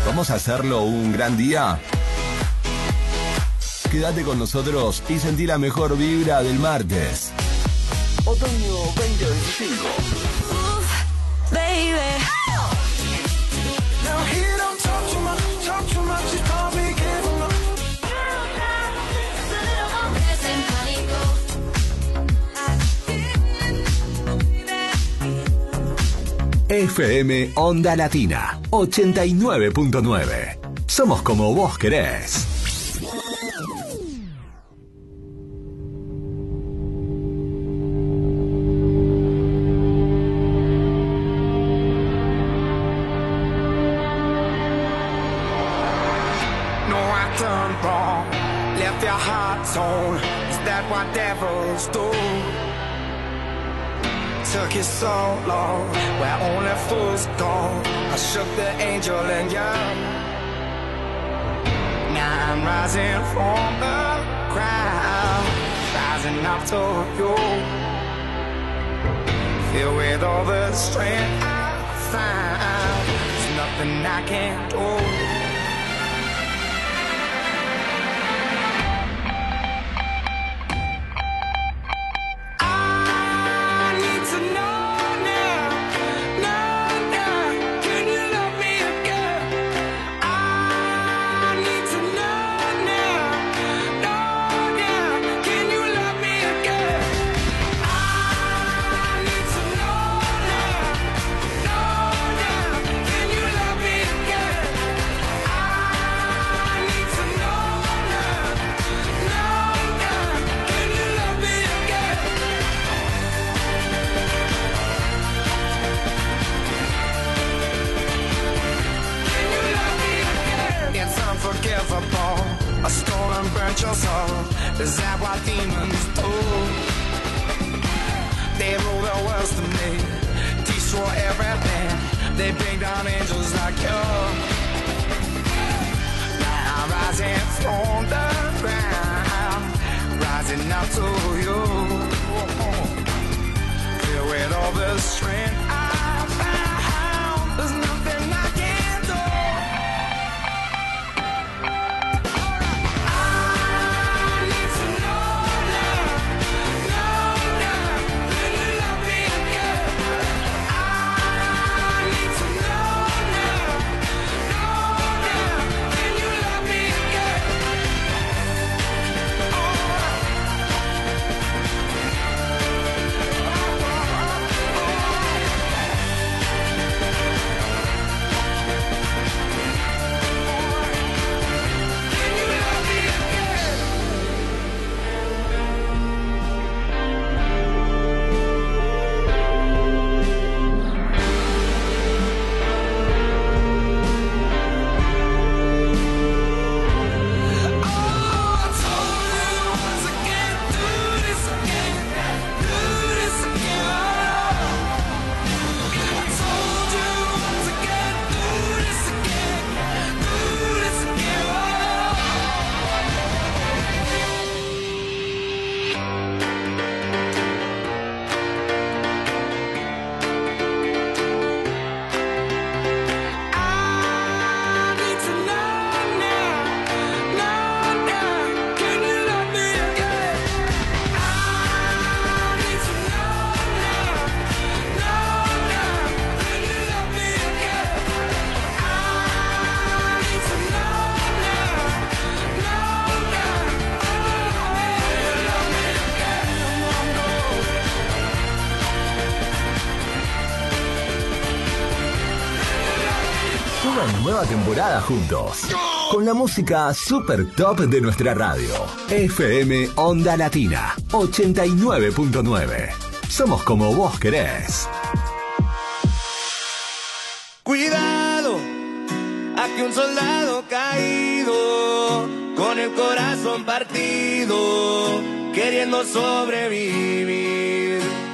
¿Vamos a hacerlo un gran día? Quédate con nosotros y sentí la mejor vibra del martes. Otoño 2025. Baby. Now he don't talk too much, he's probably giving up. FM Onda Latina 89.9. Somos como vos querés. Took you so long, where only fools go. I shook the angel and young. Now I'm rising from the ground, rising up to you. Filled with all the strength I found, there's nothing I can't do. I stole and burnt your soul. Is that what demons do? They rule the world to me, destroy everything. They bring down angels like you. Now I'm rising from the ground, rising up to you. Filled with all the strength I found, there's nothing I can't do. Nueva temporada juntos, con la música super top de nuestra radio. FM Onda Latina 89.9. Somos como vos querés. Cuidado, aquí un soldado caído, con el corazón partido, queriendo sobrevivir.